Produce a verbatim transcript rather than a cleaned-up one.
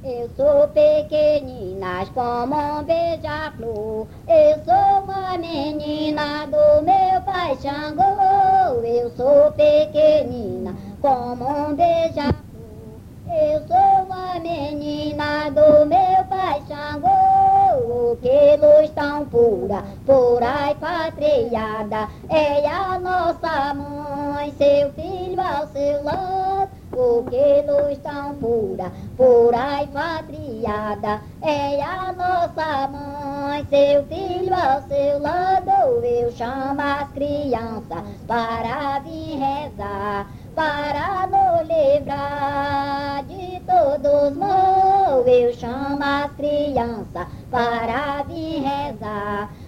Eu sou pequeninas como um beija-flor. Eu sou uma menina do meu pai Xangô. Eu sou pequenina como um beija-flor. Eu sou uma menina do meu pai Xangô. Que luz tão pura, pura e patriada, é a nossa mãe, seu filho ao seu lado. Oh, que luz tão pura, pura e patriada, é a nossa mãe, seu filho ao seu lado. Eu chamo as crianças para vir rezar, para nos livrar de todos mal. Eu chamo as crianças para vir rezar,